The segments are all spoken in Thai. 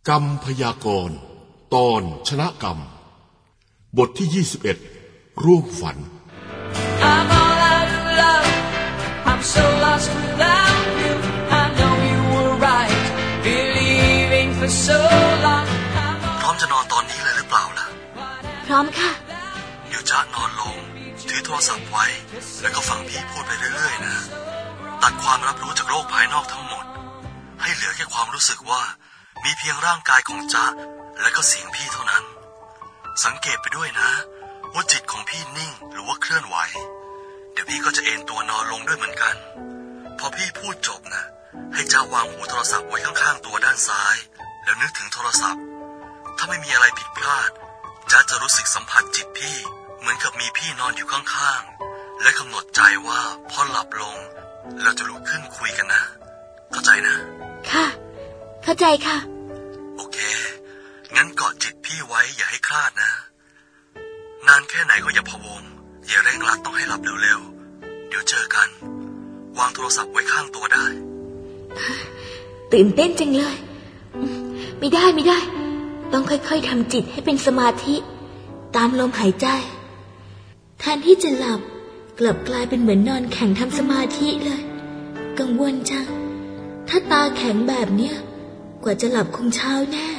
กรรมพยากรณ์ตอนชนะกรรมบทที่21ร่วมฝัน I'm all out of love. I'm so lost without you. I know you were right, believing for so long. พร้อมจะนอนตอนนี้เลยหรือเปล่าล่ะพร้อมค่ะเดี๋ยวจ๊ะนอนลงถือโทรศัพท์ไว้แล้วก็ฟังพี่พูดไปเรื่อยๆนะตัดความรับรู้จากโลกภายนอกทั้งหมดให้เหลือแค่ความรู้สึกว่ามีเพียงร่างกายของจ๊ะและก็เสียงพี่เท่านั้นสังเกตไปด้วยนะว่าจิตของพี่นิ่งหรือว่าเคลื่อนไหวเดี๋ยวพี่ก็จะเอนตัวนอนลงด้วยเหมือนกันพอพี่พูดจบนะให้จ๊ะวางหูโทรศัพท์ไว้ข้างๆตัวด้านซ้ายแล้วนึกถึงโทรศัพท์ถ้าไม่มีอะไรผิดพลาดจ๊ะจะรู้สึกสัมผัสจิตพี่เหมือนกับมีพี่นอนอยู่ข้างๆและกำหนดใจว่าพอหลับลงเราจะลุกขึ้นคุยกันนะเข้าใจนะค่ะเข้าใจค่ะโอเคงั้นเกาะจิตพี่ไว้อย่าให้คลาดนะนานแค่ไหนก็อย่าพะวงอย่าเร่งรัดต้องให้หลับเร็วๆเดี๋ยวเจอกันวางโทรศัพท์ไว้ข้างตัวได้ตื่นเต้นจังเลยไม่ได้ต้องค่อยๆทำจิตให้เป็นสมาธิตามลมหายใจแทนที่จะหลับกลับกลายเป็นเหมือนนอนแข็งทำสมาธิเลยกังวลจังถ้าตาแข็งแบบเนี้ยกว่าจะหลับคงเช้าแน่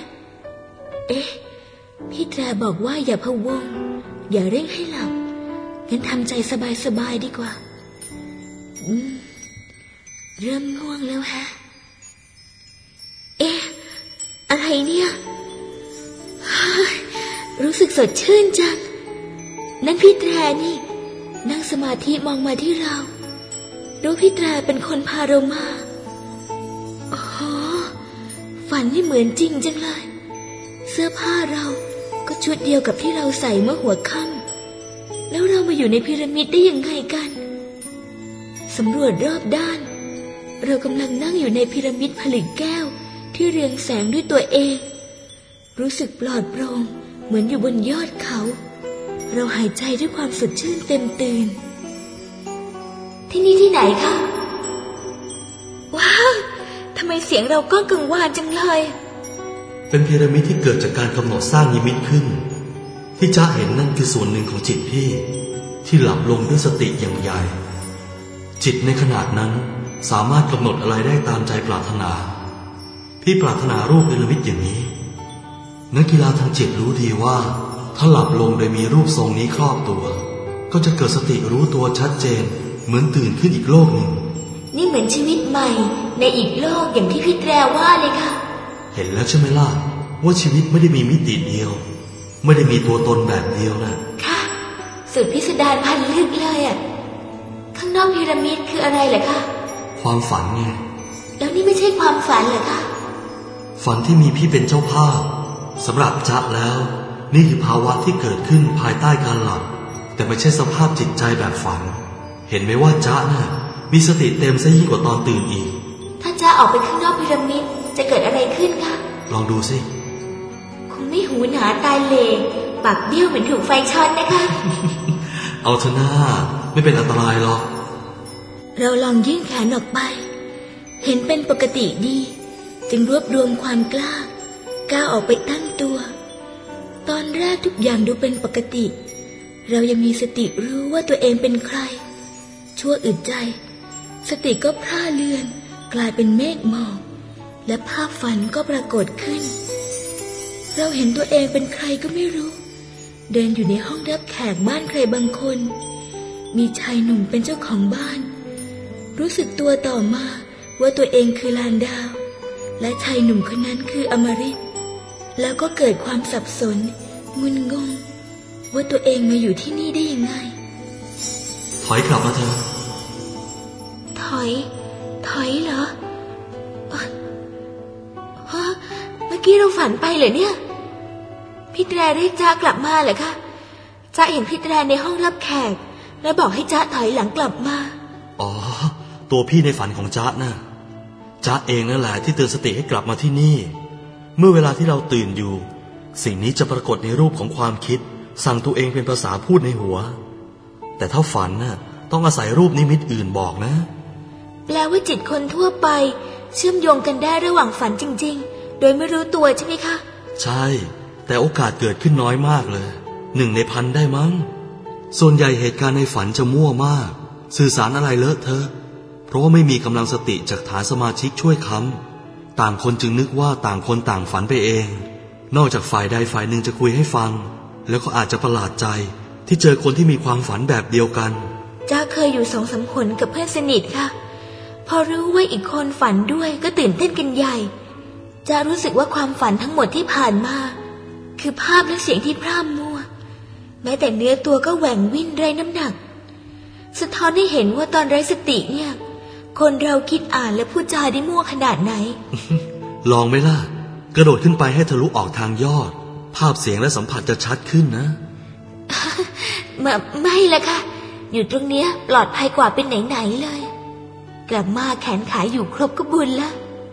พี่แตรบอกว่าอย่าพะวงอย่าเร่งให้หลับงั้นทำใจสบายๆดีกว่าเริ่มง่วงแล้วฮะอะไรเนี่ยรู้สึกสดชื่นจังนั่นพี่แตรนี่นั่งสมาธิมองมาที่เรารู้พี่แตรเป็นคนพาเรามาอ๋อฝันนี่เหมือนจริงจังเลยเสื้อผ้าเราก็ชุดเดียวกับที่เราใส่เมื่อหัวค่ำแล้วเรามาอยู่ในพีระมิดได้ยังไงกันสำรวจรอบด้านเรากำลังนั่งอยู่ในพีระมิดผลึกแก้วที่เรืองแสงด้วยตัวเองรู้สึกปลอดโปร่งเหมือนอยู่บนยอดเขาเราหายใจด้วยความสดชื่นเต็มตื่นที่นี่ที่ไหนคะว้าวทำไมเสียงเราก้องกังวานจังเลยเป็นพีระมิดที่เกิดจากการกำหนดสร้างนิมิตขึ้นที่จ๊ะเห็นนั่นคือส่วนหนึ่งของจิตพี่ที่หลับลงด้วยสติอย่างใหญ่จิตในขนาดนั้นสามารถกำหนดอะไรได้ตามใจปรารถนาพี่ปรารถนารูปพีระมิดอย่างนี้นักกีฬาทางจิตรู้ดีว่าถ้าหลับลงโดยมีรูปทรงนี้ครอบตัวก็จะเกิดสติรู้ตัวชัดเจนเหมือนตื่นขึ้นอีกโลกหนึ่งนี่เหมือนชีวิตใหม่ในอีกโลกอย่างที่พี่แตรว่าเลยค่ะเห็นแล้วใช่ไหมล่ะว่าชีวิตไม่ได้มีมิติเดียวไม่ได้มีตัวตนแบบเดียวนะค่ะสุดพิสดารพันลึกเลยอ่ะข้างนอกพีระมิดคืออะไรเหรอคะความฝันไงแล้วนี่ไม่ใช่ความฝันเหรอคะฝันที่มีพี่เป็นเจ้าภาพสำหรับจ๊ะแล้วนี่คือภาวะที่เกิดขึ้นภายใต้การหลับแต่ไม่ใช่สภาพจิตใจแบบฝันเห็นไหมว่าจ๊ะน่ะมีสติเต็มซะยิ่งกว่าตอนตื่นอีกถ้าจ๊ะออกไปข้างนอกพีระมิดจะเกิดอะไรขึ้นคะลองดูสิคงไม่หูหนาตาเหล่ปากเบี้ยวเหมือนถูกไฟช็อตนะคะเอาเถอะหน้าไม่เป็นอันตรายหรอกเราลองยื่นแขนออกไปเห็นเป็นปกติดีจึงรวบรวมความกล้าก้าวออกไปตั้งตัวตอนแรกทุกอย่างดูเป็นปกติเรายังมีสติรู้ว่าตัวเองเป็นใครชั่วอึดใจสติก็พร่าเลือนกลายเป็นเมฆหมอกและภาพฝันก็ปรากฏขึ้นเราเห็นตัวเองเป็นใครก็ไม่รู้เดินอยู่ในห้องรับแขกบ้านใครบางคนมีชายหนุ่มเป็นเจ้าของบ้านรู้สึกตัวต่อมาว่าตัวเองคือลานดาวและชายหนุ่มคนนั้นคืออมฤตแล้วก็เกิดความสับสนงุนงงว่าตัวเองมาอยู่ที่นี่ได้ยังไงถอยกลับมาเถอะถอยเหรอเมื่อกี้เราฝันไปเหรอเนี่ยพี่แตรเรียกจ๊ะกลับมาเหรอคะจ๊ะเห็นพี่แตรในห้องรับแขกแล้วบอกให้จ๊ะถอยหลังกลับมาอ๋อตัวพี่ในฝันของจ๊ะน่ะจ๊ะเองนั่นแหละที่เตือนสติให้กลับมาที่นี่เมื่อเวลาที่เราตื่นอยู่สิ่งนี้จะปรากฏในรูปของความคิดสั่งตัวเองเป็นภาษาพูดในหัวแต่ถ้าฝันน่ะต้องอาศัยรูปนิมิตอื่นบอกนะแปลว่าจิตคนทั่วไปเชื่อมโยงกันได้ระหว่างฝันจริงๆหรือว่าโดยไม่รู้ตัวใช่ไหมคะใช่แต่โอกาสเกิดขึ้นน้อยมากเลย1 ใน 1,000ได้มั้งส่วนใหญ่เหตุการณ์ในฝันจะมั่วมากสื่อสารอะไรเลอะเทอะเพราะว่าไม่มีกำลังสติจากฐานสมาชิกช่วยค้ำต่างคนจึงนึกว่าต่างคนต่างฝันไปเองนอกจากฝ่ายใดฝ่ายหนึ่งจะคุยให้ฟังแล้วก็อาจจะประหลาดใจที่เจอคนที่มีความฝันแบบเดียวกันจ้าเคยอยู่2-3 คนกับเพื่อนสนิทค่ะพอรู้ว่าอีกคนฝันด้วยก็ตื่นเต้นกันใหญ่จ้ารู้สึกว่าความฝันทั้งหมดที่ผ่านมาคือภาพและเสียงที่พร่ำมัวแม้แต่เนื้อตัวก็แหว่งวิ่นไร้น้ำหนักสะท้อนให้เห็นว่าตอนไร้สติเนี่ยคนเราคิดอ่านและพูดจาได้มั่วขนาดไหนลองไหมล่ะกระโดดขึ้นไปให้ทะลุออกทางยอดภาพเสียงและสัมผัสจะชัดขึ้นนะไม่ละค่ะอยู่ตรงเนี้ยปลอดภัยกว่าเป็นไหนๆเลยกลับมาแขนขาอยู่ครบก็บุญละ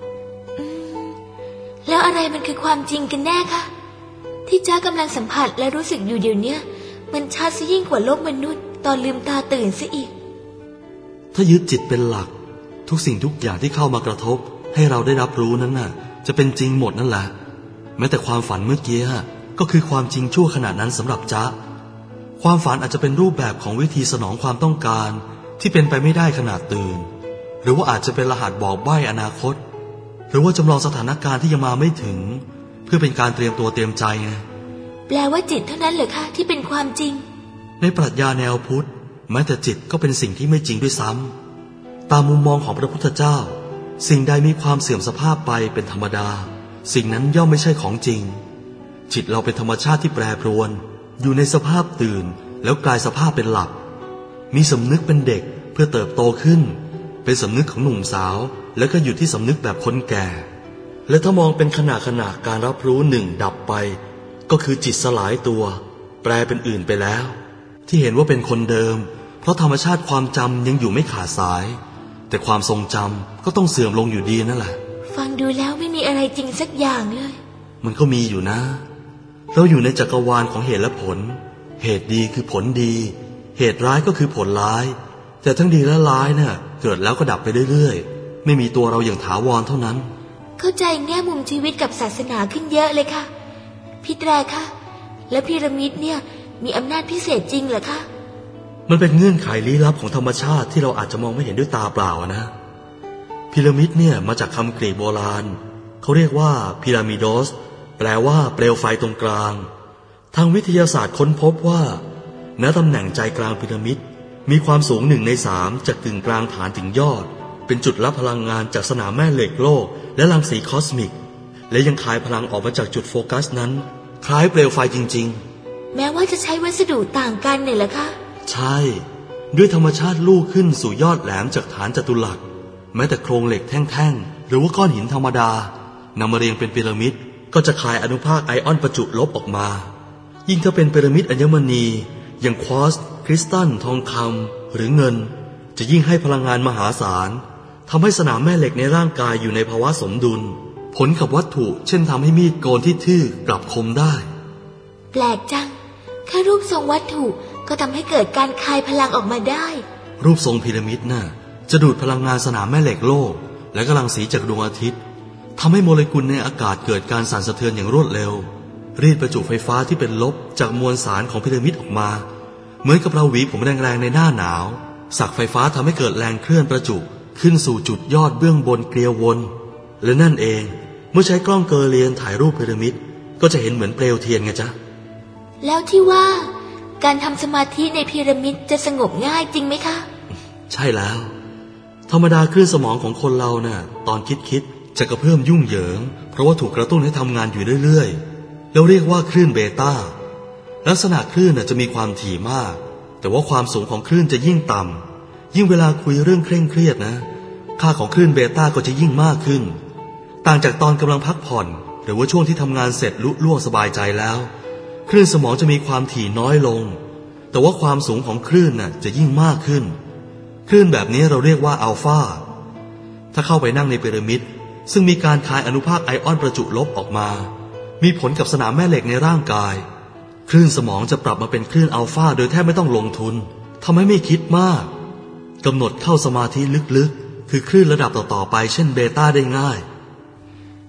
แล้วอะไรมันคือความจริงกันแน่คะที่จ้ากำลังสัมผัสและรู้สึกอยู่เดี๋ยวนี้มันชัดซะยิ่งกว่าโลกมนุษย์ตอนลืมตาตื่นซะอีกถ้ายึดจิตเป็นหลักทุกสิ่งทุกอย่างที่เข้ามากระทบให้เราได้รับรู้นั้นน่ะจะเป็นจริงหมดนั่นแหละแม้แต่ความฝันเมื่อกี้ก็คือความจริงชั่วขณะนั้นสำหรับจ๊ะความฝันอาจจะเป็นรูปแบบของวิธีสนองความต้องการที่เป็นไปไม่ได้ขณะตื่นหรือว่าอาจจะเป็นรหัสบอกใบ้อนาคตหรือว่าจำลองสถานการณ์ที่ยังมาไม่ถึงเพื่อเป็นการเตรียมตัวเตรียมใจไงแปลว่าจิตเท่านั้นเหรอคะที่เป็นความจริงในปรัชญาแนวพุทธแม้แต่จิตก็เป็นสิ่งที่ไม่จริงด้วยซ้ำตามมุมมองของพระพุทธเจ้าสิ่งใดมีความเสื่อมสภาพไปเป็นธรรมดาสิ่งนั้นย่อมไม่ใช่ของจริงจิตเราเป็นธรรมชาติที่แปรปรวนอยู่ในสภาพตื่นแล้วกลายสภาพเป็นหลับมีสำนึกเป็นเด็กเพื่อเติบโตขึ้นเป็นสำนึกของหนุ่มสาวแล้วก็อยู่ที่สำนึกแบบคนแก่และถ้ามองเป็นขณะการรับรู้หนึ่งดับไปก็คือจิตสลายตัวแปลเป็นอื่นไปแล้วที่เห็นว่าเป็นคนเดิมเพราะธรรมชาติความจำยังอยู่ไม่ขาดสายแต่ความทรงจำก็ต้องเสื่อมลงอยู่ดีนั่นแหละฟังดูแล้วไม่มีอะไรจริงสักอย่างเลยมันก็มีอยู่นะเราอยู่ในจักรวาลของเหตุและผลเหตุดีคือผลดีเหตุร้ายก็คือผลร้ายแต่ทั้งดีและร้ายน่ะเกิดแล้วก็ดับไปเรื่อยๆไม่มีตัวเราอย่างถาวรเท่านั้นเข้าใจแง่มุมชีวิตกับศาสนาขึ้นเยอะเลยค่ะพี่แตรคะและพีระมิดเนี่ยมีอำนาจพิเศษจริงเหรอคะมันเป็นเงื่อนไขลี้ลับของธรรมชาติที่เราอาจจะมองไม่เห็นด้วยตาเปล่านะพีระมิดเนี่ยมาจากคำกรีกโบราณเขาเรียกว่าพีรามิโดสแปลว่าเปลวไฟตรงกลางทางวิทยาศาสตร์ค้นพบว่าณตำแหน่งใจกลางพีระมิดมีความสูง1 ใน 3จากกึ่งกลางฐานถึงยอดเป็นจุดรับพลังงานจากสนามแม่เหล็กโลกและรังสีคอสมิกและยังคายพลังออกมาจากจุดโฟกัสนั้นคล้ายเปลวไฟจริงๆแม้ว่าจะใช้วัสดุต่างกันเนี่ยแหละคะใช่ด้วยธรรมชาติลู่ขึ้นสู่ยอดแหลมจากฐานจัตุรัสแม้แต่โครงเหล็กแท่งๆหรือว่าก้อนหินธรรมดานำมาเรียงเป็นพีระมิดก็จะคายอนุภาคไอออนประจุลบออกมายิ่งถ้าเป็นพีระมิดอัญมณีอย่างควอตซ์คริสตัลทองคำหรือเงินจะยิ่งให้พลังงานมหาศาลทำให้สนามแม่เหล็กในร่างกายอยู่ในภาวะสมดุลผลกับวัตถุเช่นทำให้มีดโกนที่ทื่อกลับคมได้แปลกจังแค่รูปทรงวัตถุก็ทำให้เกิดการคายพลังออกมาได้รูปทรงพีระมิดน่ะจะดูดพลังงานสนามแม่เหล็กโลกและรังสีจากดวงอาทิตย์ทำให้โมเลกุลในอากาศเกิดการสั่นสะเทือนอย่างรวดเร็วรีดประจุไฟฟ้าที่เป็นลบจากมวลสารของพีระมิดออกมาเหมือนกับเราหวีผมแรงๆในหน้าหนาวสักไฟฟ้าทำให้เกิดแรงเคลื่อนประจุขึ้นสู่จุดยอดเบื้องบนเกลียววนและนั่นเองเมื่อใช้กล้องเกอเลียนถ่ายรูปพีระมิดก็จะเห็นเหมือนเปลวเทียนไงจ๊ะแล้วที่ว่าการทำสมาธิในพีระมิดจะสงบง่ายจริงไหมคะใช่แล้วธรรมดาคลื่นสมองของคนเราน่ะตอนคิดจะกระเพื่อมยุ่งเหยิงเพราะว่าถูกกระตุ้นให้ทำงานอยู่เรื่อยๆแล้วเรียกว่าคลื่นเบต้าลักษณะคลื่นจะมีความถี่มากแต่ว่าความสูงของคลื่นจะยิ่งต่ำยิ่งเวลาคุยเรื่องเคร่งเครียดนะค่าของคลื่นเบต้าก็จะยิ่งมากขึ้นต่างจากตอนกำลังพักผ่อนหรือว่าช่วงที่ทำงานเสร็จลุล่วงสบายใจแล้วคลื่นสมองจะมีความถี่น้อยลงแต่ว่าความสูงของคลื่นจะยิ่งมากขึ้นคลื่นแบบนี้เราเรียกว่าอัลฟาถ้าเข้าไปนั่งในพีระมิดซึ่งมีการคายอนุภาคไอออนประจุลบออกมามีผลกับสนามแม่เหล็กในร่างกายคลื่นสมองจะปรับมาเป็นคลื่นอัลฟาโดยแทบไม่ต้องลงทุนทำให้ไม่คิดมากกำหนดเข้าสมาธิลึกๆคือคลื่นระดับต่อๆไปเช่นเบต้าได้ง่ายทำน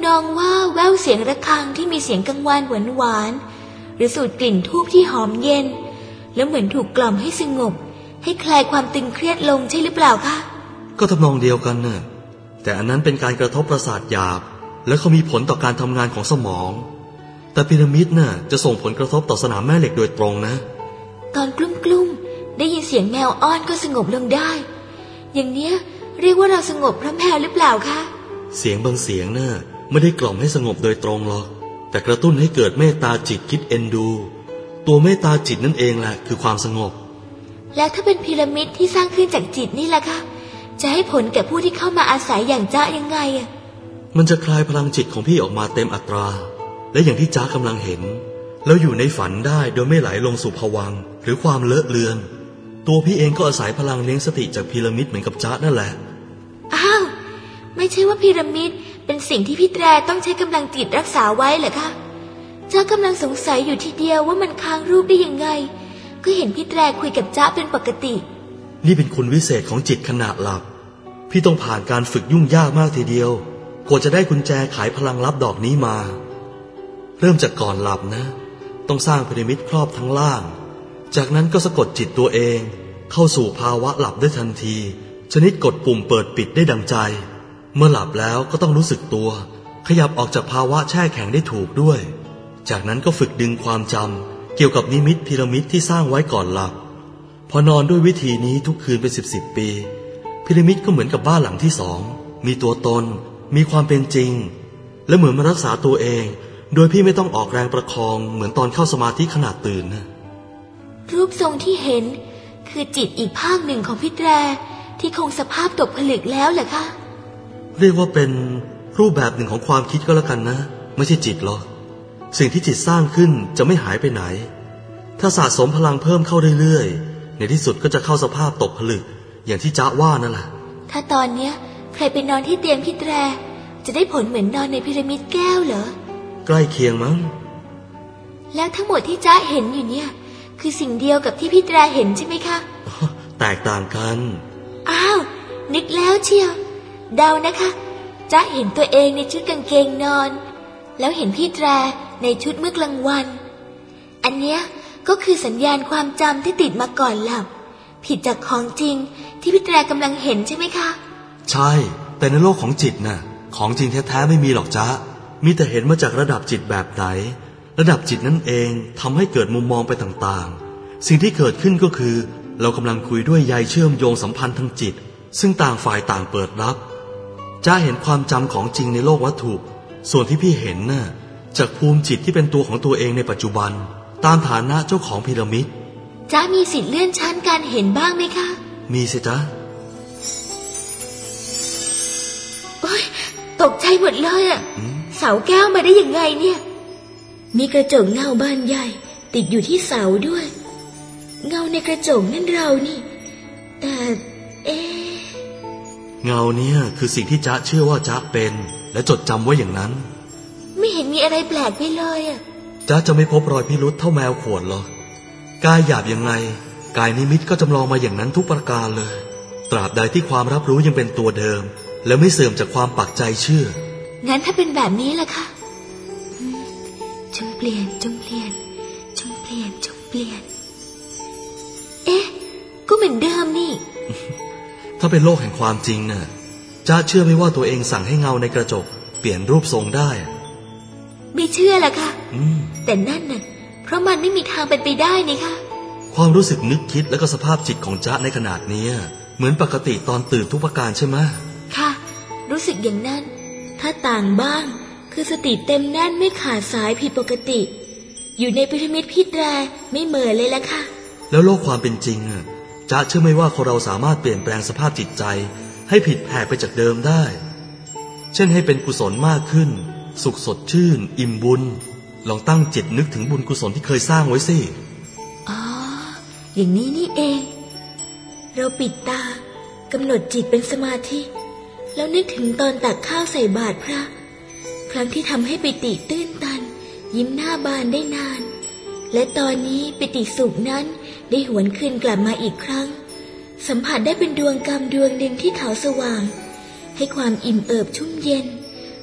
นองว่าแว่วเสียงระฆังที่มีเสียงกังวานหวานๆหรือสูดกลิ่นธูปที่หอมเย็นแล้วเหมือนถูกกล่อมให้สงบให้คลายความตึงเครียดลงใช่หรือเปล่าคะก็ทำนองเดียวกันน่ะแต่อันนั้นเป็นการกระทบประสาทหยาบและเขามีผลต่อการทำงานของสมองแต่พีระมิดน่ะจะส่งผลกระทบต่อสนามแม่เหล็กโดยตรงนะตอนกลุ้มๆได้ยินเสียงแมวอ้อนก็สงบลงได้อย่างเนี้ยเรียกว่าเราสงบเพราะแมวหรือเปล่าคะเสียงบางเสียงน่ะไม่ได้กล่อมให้สงบโดยตรงหรอกแต่กระตุ้นให้เกิดเมตตาจิตคิดเอ็นดูตัวเมตตาจิตนั่นเองแหละคือความสงบแล้วถ้าเป็นพีระมิดที่สร้างขึ้นจากจิตนี่ล่ะคะจะให้ผลแก่ผู้ที่เข้ามาอาศัยอย่างจ๊ะยังไงอ่ะมันจะคลายพลังจิตของพี่ออกมาเต็มอัตราและอย่างที่จ๊ะกำลังเห็นแล้วอยู่ในฝันได้โดยไม่ไหลลงสู่ภวังค์หรือความเลอะเลือนตัวพี่เองก็อาศัยพลังเลี้ยงสติจากพีระมิดเหมือนกับจ๊ะนั่นแหละอ้าวไม่ใช่ว่าพีระมิดเป็นสิ่งที่พี่แตรต้องใช้กำลังจิตรักษาไว้เหรอคะจ๊ะกำลังสงสัยอยู่ทีเดียวว่ามันค้างรูปได้ยังไงก็เห็นพี่แตรคุยกับจ๊ะเป็นปกตินี่เป็นคุณวิเศษของจิตขณะหลับพี่ต้องผ่านการฝึกยุ่งยากมากทีเดียวกว่าจะได้กุญแจไขพลังลับดอกนี้มาเริ่มจากก่อนหลับนะต้องสร้างพีระมิดครอบทั้งล่างจากนั้นก็สะกดจิตตัวเองเข้าสู่ภาวะหลับได้ทันทีชนิดกดปุ่มเปิดปิดได้ดังใจเมื่อหลับแล้วก็ต้องรู้สึกตัวขยับออกจากภาวะแช่แข็งได้ถูกด้วยจากนั้นก็ฝึกดึงความจำเกี่ยวกับนิมิตพีระมิดที่สร้างไว้ก่อนหลับพอนอนด้วยวิธีนี้ทุกคืนเป็น10 ปีพีระมิดก็เหมือนกับบ้านหลังที่2มีตัวตนมีความเป็นจริงและเหมือนมารักษาตัวเองโดยพี่ไม่ต้องออกแรงประคองเหมือนตอนเข้าสมาธิขณะตื่นนะรูปทรงที่เห็นคือจิตอีกภาคหนึ่งของพี่แตรที่คงสภาพตกผลึกแล้วเหรอคะเรียกว่าเป็นรูปแบบหนึ่งของความคิดก็แล้วกันนะไม่ใช่จิตหรอกสิ่งที่จิตสร้างขึ้นจะไม่หายไปไหนถ้าสะสมพลังเพิ่มเข้าเรื่อยๆในที่สุดก็จะเข้าสภาพตกผลึกอย่างที่จ๊ะว่านั่นแหละถ้าตอนเนี้ยใครไปนอนที่เตียงพี่แตรจะได้ผลเหมือนนอนในพีระมิดแก้วเหรอใกล้เคียงมั้งแล้วทั้งหมดที่จ๊ะเห็นอยู่เนี่ยคือสิ่งเดียวกับที่พี่แตรเห็นใช่ไหมคะแตกต่างกันอ้าวนึกแล้วเชียวเดานะคะจ๊ะเห็นตัวเองในชุดกางเกงนอนแล้วเห็นพี่แตรในชุดเมื่อกลางวันอันเนี้ยก็คือสัญญาณความจำที่ติดมาก่อนหลับผิดจากของจริงที่พี่แตรกำลังเห็นใช่ไหมคะใช่แต่ในโลกของจิตน่ะของจริงแท้ๆไม่มีหรอกจ๊ะมีแต่เห็นมาจากระดับจิตแบบไหนระดับจิตนั่นเองทำให้เกิดมุมมองไปต่างๆสิ่งที่เกิดขึ้นก็คือเรากำลังคุยด้วยใยเชื่อมโยงสัมพันธ์ทางจิตซึ่งต่างฝ่ายต่างเปิดรับจ๊ะเห็นความจำของจริงในโลกวัตถุส่วนที่พี่เห็นน่ะจากภูมิจิตที่เป็นตัวของตัวเองในปัจจุบันตามฐานะเจ้าของพีระมิดจ๊ะมีสิทธิ์เลื่อนชั้นการเห็นบ้างไหมคะมีสิจ๊ะโอ๊ยตกใจหมดเลยอ่ะเสาแก้วมาได้ยังไงเนี่ยมีกระจกเงาบานใหญ่ติดอยู่ที่เสาด้วยเงาในกระจกนั่นเรานี่แต่เงาเนี่ยคือสิ่งที่จ๊ะเชื่อว่าจ๊ะเป็นและจดจำไว้อย่างนั้นไม่เห็นมีอะไรแปลกไปเลยอ่ะจ๊ะจะไม่พบรอยพิรุธเท่าแมวข่วนหรอกกายหยาบยังไงกายนิมิตก็จำลองมาอย่างนั้นทุกประการเลยตราบใดที่ความรับรู้ยังเป็นตัวเดิมและไม่เสื่อมจากความปักใจเชื่องั้นถ้าเป็นแบบนี้ล่ะคะจงเปลี่ยนจงเปลี่ยนจงเปลี่ยนจงเปลี่ยนก็เหมือนเดิมนี่ถ้าเป็นโลกแห่งความจริงน่ะจ๊ะเชื่อไหมว่าตัวเองสั่งให้เงาในกระจกเปลี่ยนรูปทรงได้ไม่เชื่อล่ะค่ะแต่นั่นน่ะเพราะมันไม่มีทางเป็นไปได้นี่ค่ะความรู้สึกนึกคิดและก็สภาพจิตของจ๊ะในขนาดนี้เหมือนปกติตอนตื่นทุกประการใช่ไหมค่ะรู้สึกอย่างนั้นถ้าต่างบ้างคือสติเต็มแน่นไม่ขาดสายผิดปกติอยู่ในพีระมิดพี่แตรไม่เหม่อเลยละค่ะแล้วโลกความเป็นจริงจ๊ะเชื่อไหมว่าคนเราสามารถเปลี่ยนแปลงสภาพจิตใจให้ผิดแผกไปจากเดิมได้เช่นให้เป็นกุศลมากขึ้นสุขสดชื่นอิ่มบุญลองตั้งจิตนึกถึงบุญกุศลที่เคยสร้างไว้สิอ๋ออย่างนี้นี่เองเราปิดตากำหนดจิตเป็นสมาธิแล้วนึกถึงตอนตักข้าวใส่บาตรพระครั้งที่ทำให้ปิติตื้นตันยิ้มหน้าบานได้นานและตอนนี้ปิติสุขนั้นได้หวนคืนกลับมาอีกครั้งสัมผัสได้เป็นดวงกรรมดวงหนึ่งที่ขาวสว่างให้ความอิ่มเอิบชุ่มเย็น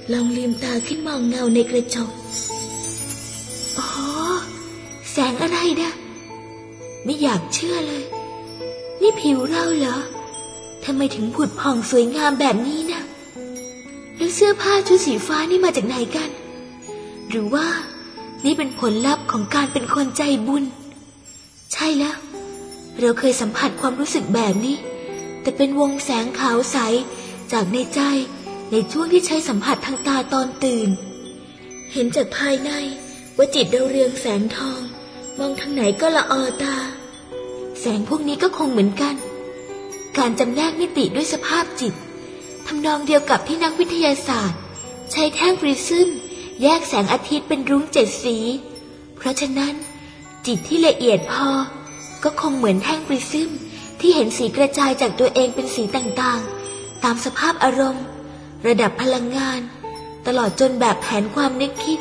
ลองลืมตาขึ้นมองเงาในกระจกอ๋อแสงอะไรนะไม่อยากเชื่อเลยนี่ผิวเราเหรอทำไมถึงผุดผ่องสวยงามแบบนี้นะแล้วเสื้อผ้าชุดสีฟ้านี่มาจากไหนกันหรือว่านี่เป็นผลลัพธ์ของการเป็นคนใจบุญใช่แล้วเราเคยสัมผัสความรู้สึกแบบนี้แต่เป็นวงแสงขาวใสจากในใจในช่วงที่ใช้สัมผัสทางตาตอนตื่นเห็นจากภายในว่าจิตเราเรืองแสงทองมองทางไหนก็ละออตาแสงพวกนี้ก็คงเหมือนกันการจำแนกมิติด้วยสภาพจิตทำนองเดียวกับที่นักวิทยาศาสตร์ใช้แท่งปริซึมแยกแสงอาทิตย์เป็นรุ้ง7 สีเพราะฉะนั้นจิตที่ละเอียดพอก็คงเหมือนแท่งปริซึมที่เห็นสีกระจายจากตัวเองเป็นสีต่างๆตามสภาพอารมณ์ระดับพลังงานตลอดจนแบบแผนความนึกคิด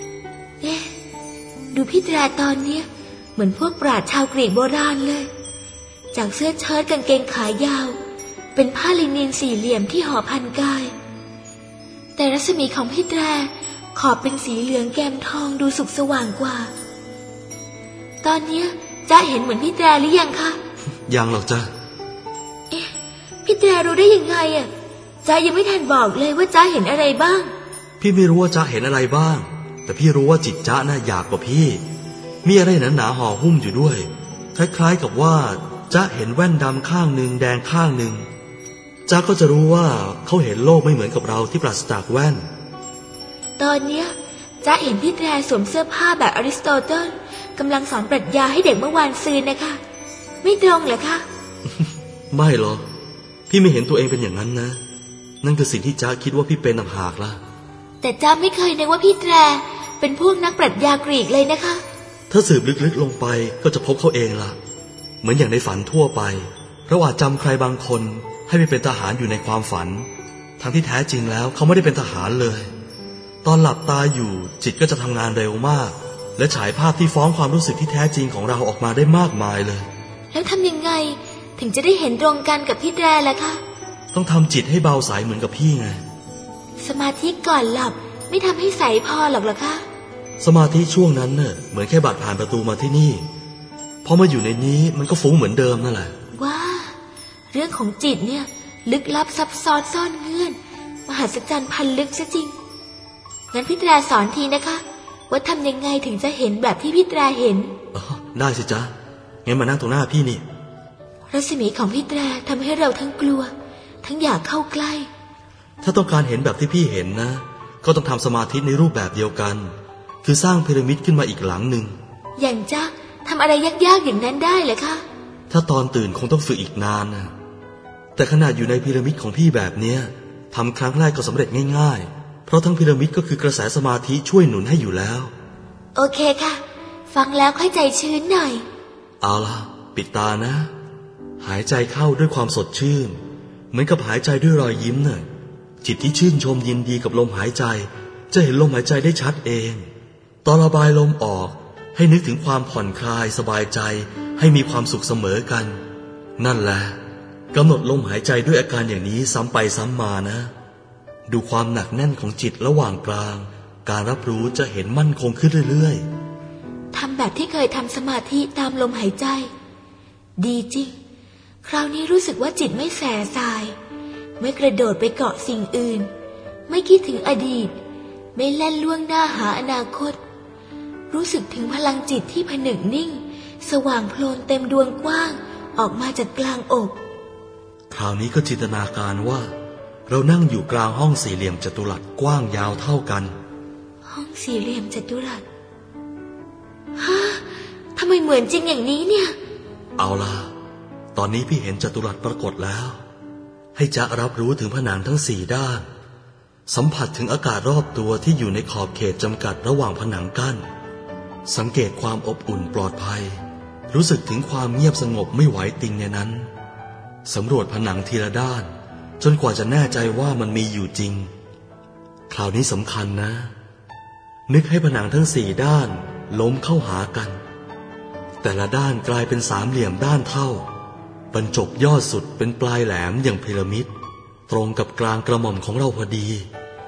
ดูพี่ตราตอนเนี้ยเหมือนพวกปราชญ์ชาวกรีกโบราณเลยจากเสื้อเชิ้ตกางเกงขายาวเป็นผ้าลินินสี่เหลี่ยมที่ห่อพันกายแต่รัศมีของพี่ตราขอบเป็นสีเหลืองแกมทองดูสุกสว่างกว่าตอนเนี้ยจ๊ะเห็นเหมือนพี่ตราหรือยังคะยังหรอกจ้ะพี่ตรารู้ได้ยังไงอ่ะจ๊ะยังไม่ทันบอกเลยว่าจ๊ะเห็นอะไรบ้างพี่ไม่รู้ว่าจ๊ะเห็นอะไรบ้างแต่พี่รู้ว่าจิตจ๊ะน่ะอยากกว่าพี่มีอะไรหนาๆห่อหุ้มอยู่ด้วยคล้ายๆกับว่าจ๊ะเห็นแว่นดำข้างหนึ่งแดงข้างหนึ่งจ๊ะก็จะรู้ว่าเขาเห็นโลกไม่เหมือนกับเราที่ปราศจากแว่นตอนเนี้ยจ๊ะเห็นพี่แตรสวมเสื้อผ้าแบบอริสโตเติลกำลังสอนปรัชญาให้เด็กเมื่อวานซืนนะคะไม่ตรงเหรอคะไม่หรอกพี่ไม่เห็นตัวเองเป็นอย่างนั้นนะนั่นคือสิ่งที่จ๊ะคิดว่าพี่เป็นต่างหากล่ะแต่จ๊ะไม่เคยนึกว่าพี่แตรเป็นพวกนักปรัชญากรีกเลยนะคะถ้าสืบลึกๆลงไปก็จะพบเขาเองล่ะเหมือนอย่างในฝันทั่วไปเราอาจจำใครบางคนให้ไปเป็นทหารอยู่ในความฝันทั้งที่แท้จริงแล้วเขาไม่ได้เป็นทหารเลยตอนหลับตาอยู่จิตก็จะทำงานเร็วมากและฉายภาพที่ฟ้องความรู้สึกที่แท้จริงของเราออกมาได้มากมายเลยแล้วทำยังไงถึงจะได้เห็นตรงกันกับพี่แตรล่ะคะต้องทำจิตให้เบาใสเหมือนกับพี่ไงสมาธิก่อนหลับไม่ทำให้ใสพอหรอกเหรอคะสมาธิช่วงนั้นเน่ะเหมือนแค่บัดผ่านประตูมาที่นี่พอมาอยู่ในนี้มันก็ฟุ้งเหมือนเดิมนั่นแหละว้าเรื่องของจิตเนี่ยลึกลับซับซ้อนซ่อนเงื่อนมหัศจรรย์พันลึกซะจริงงั้นพี่แตรสอนทีนะคะว่าทำยังไงถึงจะเห็นแบบที่พี่แตรเห็นได้สิจ๊ะงั้นมานั่งตรงหน้าพี่นี่รัศมีของพี่แตรทำให้เราทั้งกลัวทั้งอยากเข้าใกล้ถ้าต้องการเห็นแบบที่พี่เห็นนะก็ต้องทำสมาธิในรูปแบบเดียวกันคือสร้างพีระมิดขึ้นมาอีกหลังหนึ่งอย่างจ๊ะทำอะไรยากๆอย่างนั้นได้เหรอคะถ้าตอนตื่นคงต้องฝึกอีกนานนะแต่ขนาดอยู่ในพีระมิดของพี่แบบเนี้ยทำครั้งแรกก็สำเร็จง่ายๆเพราะทั้งพีระมิดก็คือกระแสสมาธิช่วยหนุนให้อยู่แล้วโอเคค่ะฟังแล้วค่อยใจชื้นหน่อยเอาล่ะปิดตานะหายใจเข้าด้วยความสดชื่นเหมือนกับหายใจด้วยรอยยิ้มน่ะจิตที่ชื่นชมยินดีกับลมหายใจจะเห็นลมหายใจได้ชัดเองตอนระบายลมออกให้นึกถึงความผ่อนคลายสบายใจให้มีความสุขเสมอกันนั่นแหละกำหนดลมหายใจด้วยอาการอย่างนี้ซ้ำไปซ้ำมานะดูความหนักแน่นของจิตระหว่างกลางการรับรู้จะเห็นมั่นคงขึ้นเรื่อยๆทำแบบที่เคยทำสมาธิตามลมหายใจดีจริงคราวนี้รู้สึกว่าจิตไม่แส่สายไม่กระโดดไปเกาะสิ่งอื่นไม่คิดถึงอดีตไม่แล่นล่วงหน้าหาอนาคตรู้สึกถึงพลังจิตที่ผนึกนิ่งสว่างโพลนเต็มดวงกว้างออกมาจากกลางอกคราวนี้ก็จินตนาการว่าเรานั่งอยู่กลางห้องสี่เหลี่ยมจัตุรัสกว้างยาวเท่ากันห้องสี่เหลี่ยมจัตุรัสฮะทำไมเหมือนจริงอย่างนี้เนี่ยเอาล่ะตอนนี้พี่เห็นจัตุรัสปรากฏแล้วให้จ๊ะรับรู้ถึงผนังทั้ง4ด้านสัมผัสถึงอากาศรอบตัวที่อยู่ในขอบเขตจำกัดระหว่างผนังกั้นสังเกตความอบอุ่นปลอดภัยรู้สึกถึงความเงียบสงบไม่ไหวติงในนั้นสำรวจผนังทีละด้านจนกว่าจะแน่ใจว่ามันมีอยู่จริงคราวนี้สำคัญนะนึกให้ผนังทั้ง4ด้านล้มเข้าหากันแต่ละด้านกลายเป็นสามเหลี่ยมด้านเท่าบรรจบยอดสุดเป็นปลายแหลมอย่างพีระมิดตรงกับกลางกระหม่อมของเราพอดี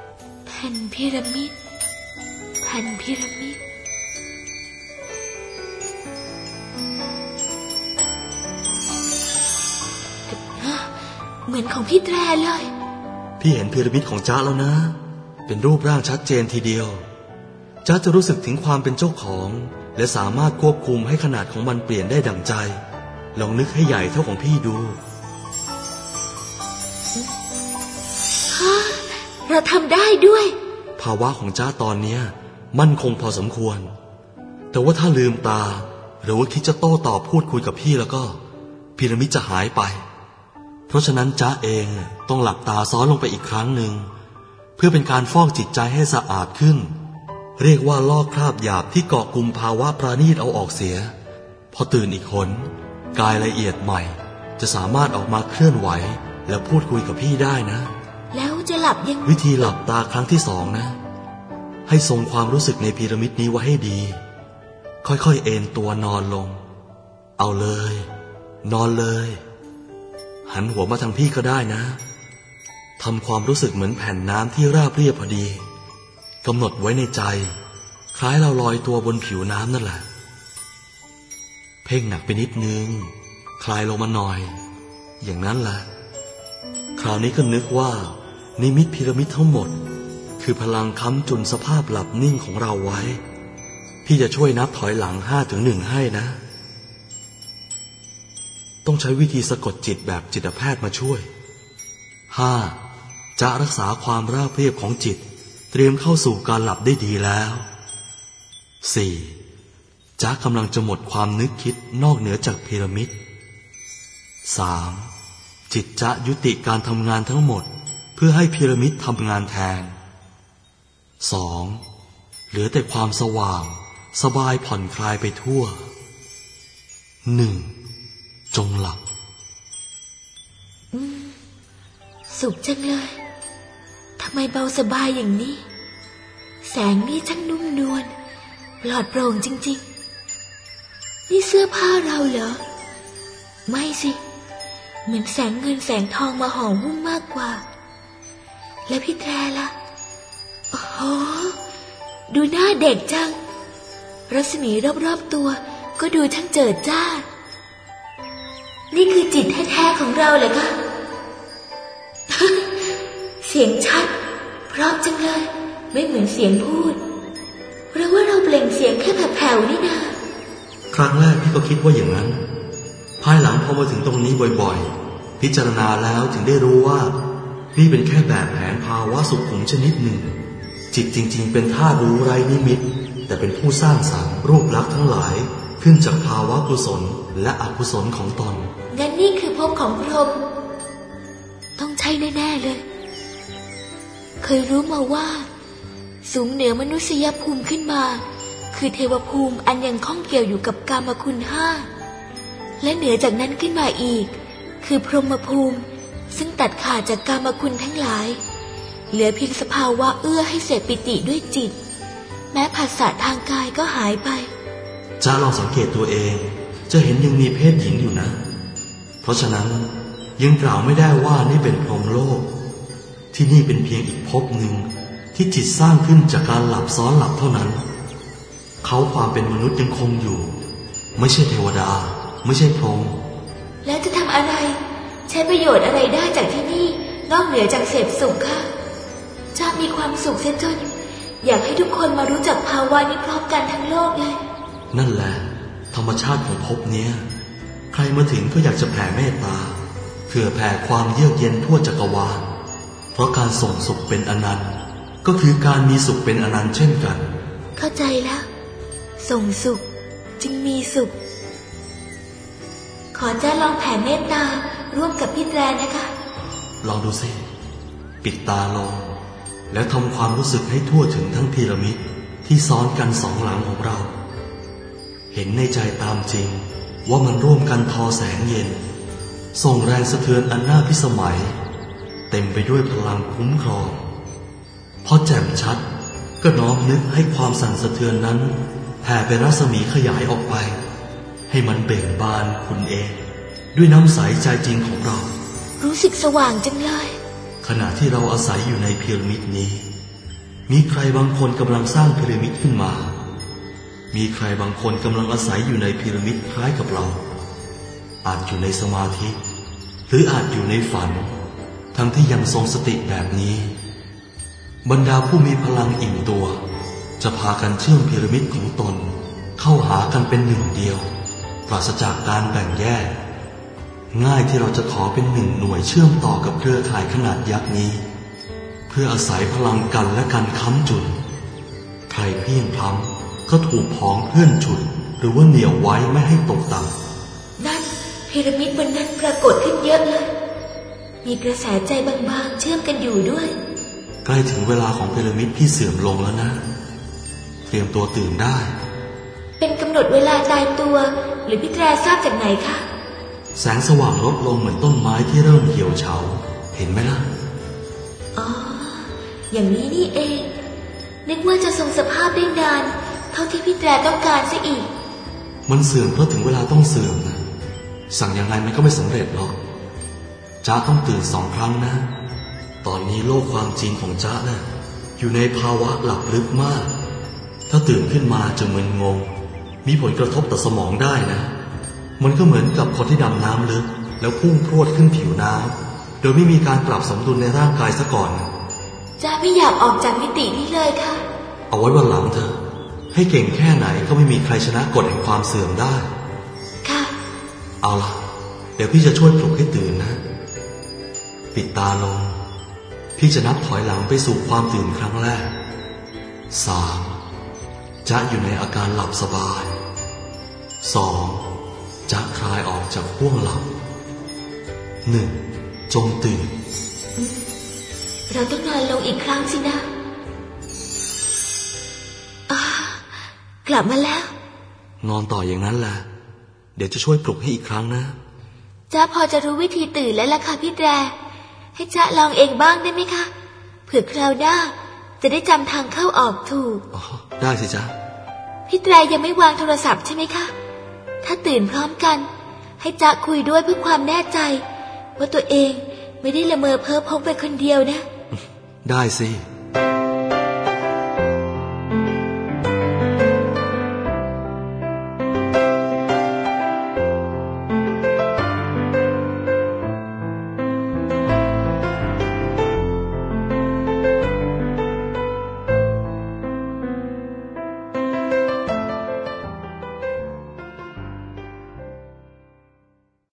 แผ่นพีระมิดแผ่นพีระมิดเหมือนของพี่แตรเลยพี่เห็นพีระมิดของจ๊ะแล้วนะเป็นรูปร่างชัดเจนทีเดียวจ๊ะจะรู้สึกถึงความเป็นเจ้าของและสามารถควบคุมให้ขนาดของมันเปลี่ยนได้ดั่งใจลองนึกให้ใหญ่เท่าของพี่ดูเราทำได้ด้วยภาวะของจ๊ะตอนนี้มั่นคงพอสมควรแต่ว่าถ้าลืมตาหรือว่าคิดจะโต้ตอบพูดคุยกับพี่แล้วก็พีระมิดจะหายไปเพราะฉะนั้นจ๊ะเองต้องหลับตาซ้อนลงไปอีกครั้งหนึ่งเพื่อเป็นการฟอกจิตใจให้สะอาดขึ้นเรียกว่าลอกคราบหยาบที่เกาะกลุ่มภาวะปราณีตเอาออกเสียพอตื่นอีกหนกายละเอียดใหม่จะสามารถออกมาเคลื่อนไหวและพูดคุยกับพี่ได้นะแล้วจะหลับยังวิธีหลับตาครั้งที่2นะให้ทรงความรู้สึกในพีระมิดนี้ไว้ให้ดีค่อยๆเอนตัวนอนลงเอาเลยนอนเลยหันหัวมาทางพี่ก็ได้นะทำความรู้สึกเหมือนแผ่นน้ำที่ราบเรียบพอดีกำหนดไว้ในใจคล้ายเราลอยตัวบนผิวน้ำนั่นแหละเพ่งหนักไปนิดนึงคลายลงมาหน่อยอย่างนั้นแหละคราวนี้ก็นึกว่านิมิตพีระมิดทั้งหมดคือพลังค้ำจุนสภาพหลับนิ่งของเราไว้พี่จะช่วยนับถอยหลัง5-1ให้นะต้องใช้วิธีสะกดจิตแบบจิตแพทย์มาช่วย5จะรักษาความราบเรียบของจิตเตรียมเข้าสู่การหลับได้ดีแล้ว4จ๊ะกำลังจะหมดความนึกคิดนอกเหนือจากพีระมิด3จิตจ๊ะยุติการทำงานทั้งหมดเพื่อให้พีระมิดทำงานแทน2เหลือแต่ความสว่างสบายผ่อนคลายไปทั่ว1จงหลับสุขจังเลยทำไมเบาสบายอย่างนี้แสงนี่ช่างนุ่มนวลปลอดโปร่งจริงๆนี่เสื้อผ้าเราเหรอไม่สิเหมือนแสงเงินแสงทองมาห่อหุ้มมากกว่าแล้วพี่แตรล่ะโอ้โหดูหน้าเด็กจังรัศมีรอบๆตัวก็ดูช่างเจิดจ้านี่คือจิตแท้ๆของเราเหรอคะ เสียงชัดเพราะจังเลยไม่เหมือนเสียงพูดหรือว่าเราเปล่งเสียงแค่แผ่วๆนี่นาครั้งแรกพี่ก็คิดว่าอย่างนั้นภายหลังพอมาถึงตรงนี้บ่อยๆพิจารณาแล้วถึงได้รู้ว่านี่เป็นแค่แบบแผนภาวะสุขุมชนิดหนึ่งจิตจริงๆเป็นธาตุรู้ไร้นิมิตแต่เป็นผู้สร้างสรรค์รูปลักษณ์ทั้งหลายขึ้นจากภาวะกุศลและอกุศลของตนงั้นนี่คือภพของพรหมต้องใช่แน่ๆเลยเคยรู้มาว่าสูงเหนือมนุษยภูมิขึ้นมาคือเทวภูมิอันยังข้องเกี่ยวอยู่กับกามคุณ5และเหนือจากนั้นขึ้นมาอีกคือพรหมภูมิซึ่งตัดขาดจากกามคุณทั้งหลายเหลือเพียงสภาวะเอื้อให้เสพปิติด้วยจิตแม้ผัสสะทางกายก็หายไปจ้าลองสังเกตตัวเองจะเห็นยังมีเพศหญิงอยู่นะเพราะฉะนั้นยังกล่าวไม่ได้ว่านี่เป็นพรหมโลกที่นี่เป็นเพียงอีกภพหนึ่งที่จิตสร้างขึ้นจากการหลับซ้อนหลับเท่านั้นเขาความเป็นมนุษย์ยังคงอยู่ไม่ใช่เทวดาไม่ใช่พรหมแล้วจะทำอะไรใช้ประโยชน์อะไรได้จากที่นี่นอกเหนือจากเสพสุขค่ะจะมีความสุขเสียจนอยากให้ทุกคนมารู้จักภาวะนี้พร้อมกันทั้งโลกเลยนั่นแหละธรรมชาติของภพนี้ใครมาถึงก็อยากจะแผ่เมตตาเพื่อแผ่ความเยือกเย็นทั่วจักรวาลเพราะการส่งสุขเป็นอนันต์ก็คือการมีสุขเป็นอนันต์เช่นกันเข้าใจแล้วส่งสุขจึงมีสุขขอจ้าลองแผ่เมตตาร่วมกับพี่แตรนะคะลองดูสิปิดตาลงแล้วทำความรู้สึกให้ทั่วถึงทั้งพีระมิดที่ซ้อนกัน2หลังของเราเห็นในใจตามจริงว่ามันร่วมกันทอแสงเย็นส่งแรงสะเทือนอันน่าพิสมัยเต็มไปด้วยพลังคุ้มครองพอแจ่มชัดก็น้อมนึกให้ความสั่นสะเทือนนั้นแผ่เป็นรัศมีขยายออกไปให้มันเบ่งบานคุณเองด้วยน้ำใสใจจริงของเรารู้สึกสว่างจังเลยขณะที่เราอาศัยอยู่ในพีระมิดนี้มีใครบางคนกำลังสร้างพีระมิดขึ้นมามีใครบางคนกำลังอาศัยอยู่ในพีระมิดคล้ายกับเราอาจอยู่ในสมาธิหรืออาจอยู่ในฝันทั้งที่ยังทรงสติแบบนี้บรรดาผู้มีพลังอิ่มตัวจะพากันเชื่อมพีระมิดของตนเข้าหากันเป็นหนึ่งเดียวปราศจากการแบ่งแยกง่ายที่เราจะขอเป็นหนึ่งหน่วยเชื่อมต่อกับเครือข่ายขนาดยักษ์นี้เพื่ออาศัยพลังกันและกันค้ำจุนใครเพียงพล้ำก็ถูกพ้องเพื่อนจุนหรือว่าเหนี่ยวไว้ไม่ให้ตกต่ำนั่นพีระมิดบนนั้นปรากฏขึ้นเยอะเลยมีกระแสใจบางๆเชื่อมกันอยู่ด้วยใกล้ถึงเวลาของพีระมิดที่เสื่อมลงแล้วนะเตรียมตัวตื่นได้เป็นกำหนดเวลาตายตัวหรือพี่แตรทราบจากไหนคะแสงสว่างลดลงเหมือนต้นไม้ที่เริ่มเหี่ยวเฉาเห็นไหมล่ะอ๋ออย่างนี้นี่เองนึกว่าจะทรงสภาพได้นานเท่าที่พี่แตรต้องการซะอีกมันเสื่อมเพราะถึงเวลาต้องเสื่อมนะสั่งยังไงมันก็ไม่สำเร็จหรอกจ๊ะต้องตื่น2 ครั้งนะตอนนี้โลกความจริงของจ๊ะน่ะอยู่ในภาวะหลับลึกมากถ้าตื่นขึ้นมาจะมึนงงมีผลกระทบต่อสมองได้นะมันก็เหมือนกับคนที่ดำน้ำลึกแล้วพุ่งพรวดขึ้นผิวน้ำโดยไม่มีการปรับสมดุลในร่างกายซะก่อนจ๊ะไม่อยากออกจากมิตินี้เลยค่ะเอาไว้วันหลังเถอะให้เก่งแค่ไหนก็ไม่มีใครชนะกฎแห่งความเสื่อมได้ค่ะเอาล่ะเดี๋ยวพี่จะช่วยปลุกให้ตื่นนะปิดตาลงพี่จะนับถอยหลังไปสู่ความตื่นครั้งแรก3จ๊ะอยู่ในอาการหลับสบาย2จ๊ะคลายออกจากห้วงหลับ1จงตื่นเราต้องนอนลงอีกครั้งสินะกลับมาแล้วนอนต่ออย่างนั้นแหละเดี๋ยวจะช่วยปลุกให้อีกครั้งนะจ๊ะพอจะรู้วิธีตื่นแล้วล่ะค่ะพี่แตรให้จ๊ะลองเองบ้างได้ไหมคะเผื่อคราวหน้าจะได้จำทางเข้าออกถูกได้สิจ๊ะพี่แตรยังไม่วางโทรศัพท์ใช่ไหมคะถ้าตื่นพร้อมกันให้จ๊ะคุยด้วยเพื่อความแน่ใจว่าตัวเองไม่ได้ละเมอเพ้อพงไปคนเดียวนะได้สิ